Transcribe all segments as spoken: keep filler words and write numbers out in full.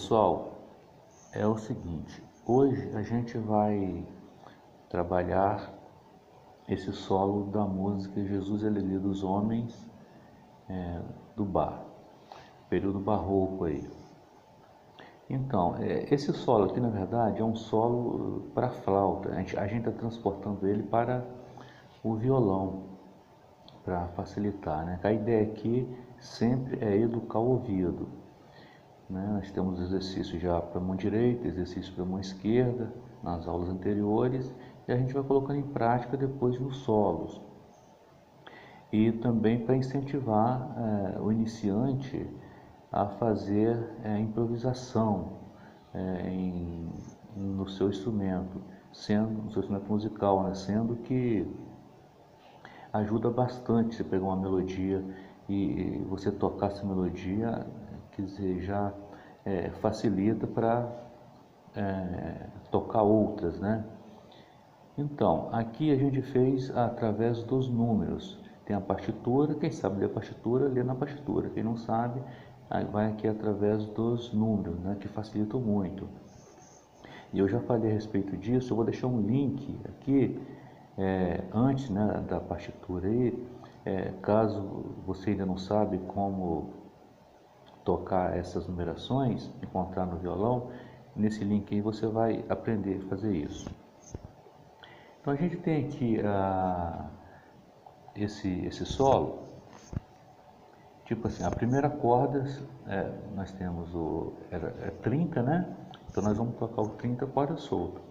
Pessoal, é o seguinte, hoje a gente vai trabalhar esse solo da música Jesus e a Alegria dos Homens, é, do Bach, período barroco aí. Então, é, esse solo aqui na verdade é um solo para flauta, a gente está transportando ele para o violão, para facilitar, né? A ideia aqui sempre é educar o ouvido, né? Nós temos exercícios já para a mão direita, exercícios para a mão esquerda, nas aulas anteriores, e a gente vai colocando em prática depois nos solos. E também para incentivar é, o iniciante a fazer é, improvisação é, em, no seu instrumento, sendo no seu instrumento musical, né? Sendo que ajuda bastante você pegar uma melodia e você tocar essa melodia, quer dizer, já é, facilita para é, tocar outras, né? Então, aqui a gente fez através dos números. Tem a partitura, quem sabe ler a partitura, lê na partitura. Quem não sabe, aí vai aqui através dos números, né, que facilitam muito. E eu já falei a respeito disso, eu vou deixar um link aqui, é, antes, né, da partitura aí, é, caso você ainda não sabe como tocar essas numerações, encontrar no violão, nesse link aí você vai aprender a fazer isso. Então a gente tem aqui ah, esse, esse solo, tipo assim, a primeira corda, é, nós temos o é, é trinta, né? Então nós vamos tocar o trinta corda solta.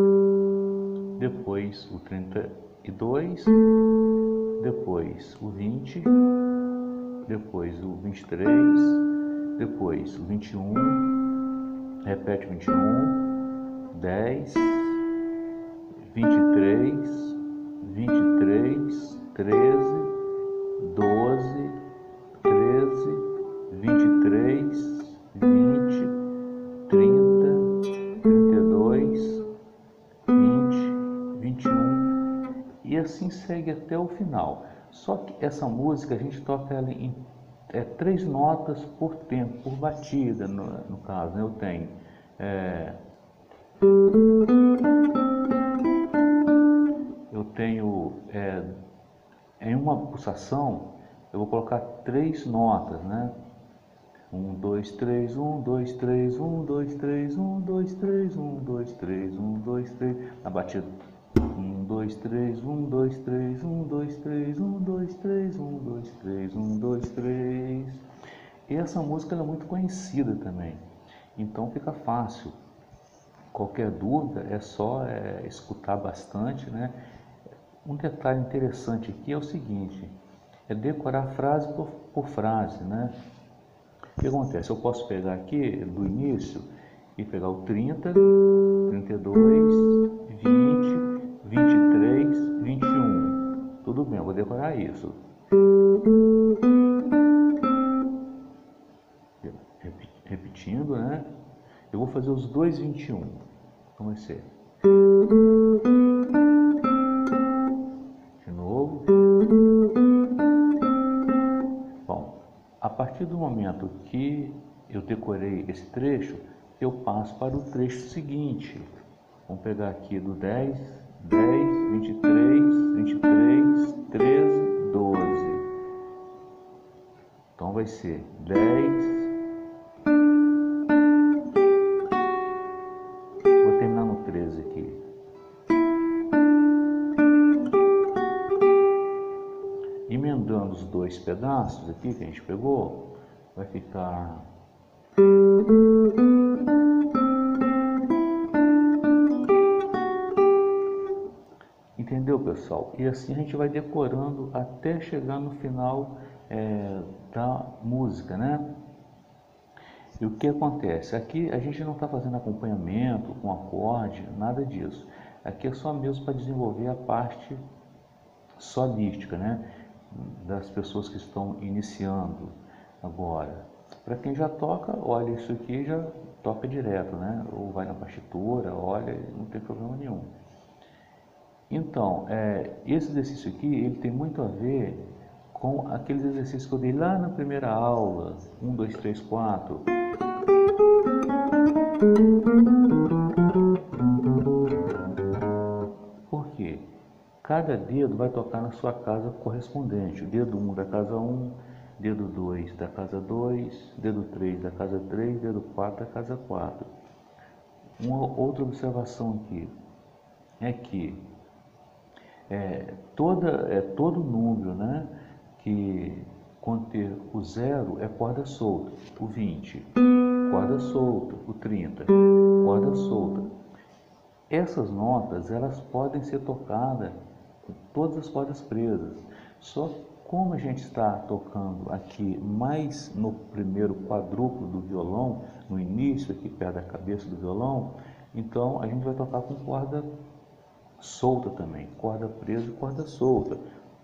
Depois o trinta e dois, depois o vinte, depois o vinte e três, depois o vinte e um, repete o vinte e um, dez, vinte e três, vinte e três, treze, doze, treze, vinte e três, vinte, trinta, trinta e dois, vinte, vinte e um e assim segue até o final. Só que essa música a gente toca ela em é, três notas por tempo, por batida, no, no caso, né? Eu tenho é, eu tenho é, em uma pulsação eu vou colocar três notas, né? Um, dois, três, um, dois, três, um, dois, três, um, dois, três, um, dois, três, um, dois, três, na batida. Um, dois, três, um, dois, três, um, dois, três, um, dois, três, um, dois, três, um, dois, três. E essa música ela é muito conhecida também, então fica fácil. Qualquer dúvida é só é, escutar bastante, né? Um detalhe interessante aqui é o seguinte, é decorar frase por, por frase, né? O que acontece? Eu posso pegar aqui do início e pegar o trinta, trinta e dois, vinte, vinte e três, vinte e um. Tudo bem, eu vou decorar isso. Repetindo, né? Eu vou fazer os dois vinte e um. Então vai ser. De novo. Bom, a partir do momento que eu decorei esse trecho, eu passo para o trecho seguinte. Vamos pegar aqui do dez, dez, vinte e três, vinte e três, treze, doze. Então vai ser dez. Vou terminar no treze aqui. Emendando os dois pedaços aqui que a gente pegou, vai ficar entendeu, pessoal? E assim a gente vai decorando até chegar no final é, da música, né? E o que acontece? Aqui a gente não está fazendo acompanhamento com acorde, nada disso. Aqui é só mesmo para desenvolver a parte solística, né? Das pessoas que estão iniciando agora. Para quem já toca, olha isso aqui e já toca direto, né? Ou vai na partitura, olha, não tem problema nenhum. Então, é, esse exercício aqui, ele tem muito a ver com aqueles exercícios que eu dei lá na primeira aula, um, dois, três, quatro. Por quê? Cada dedo vai tocar na sua casa correspondente. O dedo um da casa um, dedo dois da casa dois, dedo três da casa três, dedo quatro da casa quatro. Uma outra observação aqui é que é, toda, é, todo número, né, que conter o zero é corda solta. O vinte, corda solta. O trinta, corda solta. Essas notas, elas podem ser tocadas com todas as cordas presas. Só como a gente está tocando aqui mais no primeiro quadrúplo do violão, no início, aqui perto da cabeça do violão, então a gente vai tocar com corda solta também, corda presa e corda solta.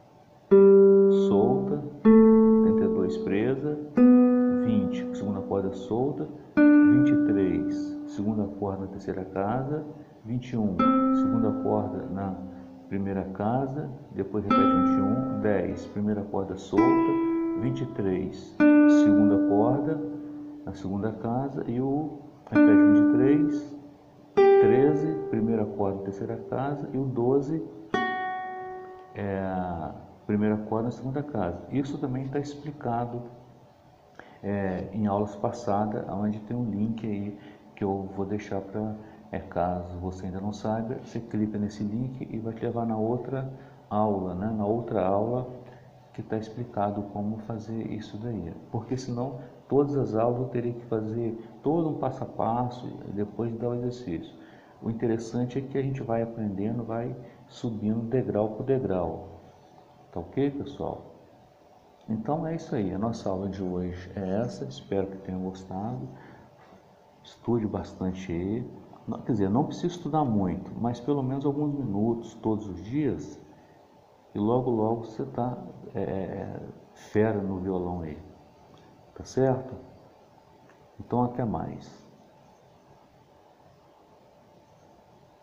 Solta, trinta e dois presa, vinte, segunda corda solta, vinte e três, segunda corda na terceira casa, vinte e um, segunda corda na primeira casa, depois repete vinte e um, dez, primeira corda solta, vinte e três, segunda corda na segunda casa e o repete vinte e três, treze, primeira corda na terceira casa e o doze é a primeira corda na segunda casa. Isso também está explicado é, em aulas passadas, onde tem um link aí que eu vou deixar para, é, caso você ainda não saiba, você clica nesse link e vai te levar na outra aula, né? Na outra aula que está explicado como fazer isso daí. Porque senão todas as aulas eu teria que fazer todo um passo a passo depois de dar o exercício. O interessante é que a gente vai aprendendo, vai subindo degrau por degrau. Tá ok, pessoal? Então é isso aí, a nossa aula de hoje é essa, espero que tenham gostado. Estude bastante aí, não, quer dizer, não precisa estudar muito, mas pelo menos alguns minutos todos os dias, e logo logo você está é, fera no violão aí, tá certo? Então até mais.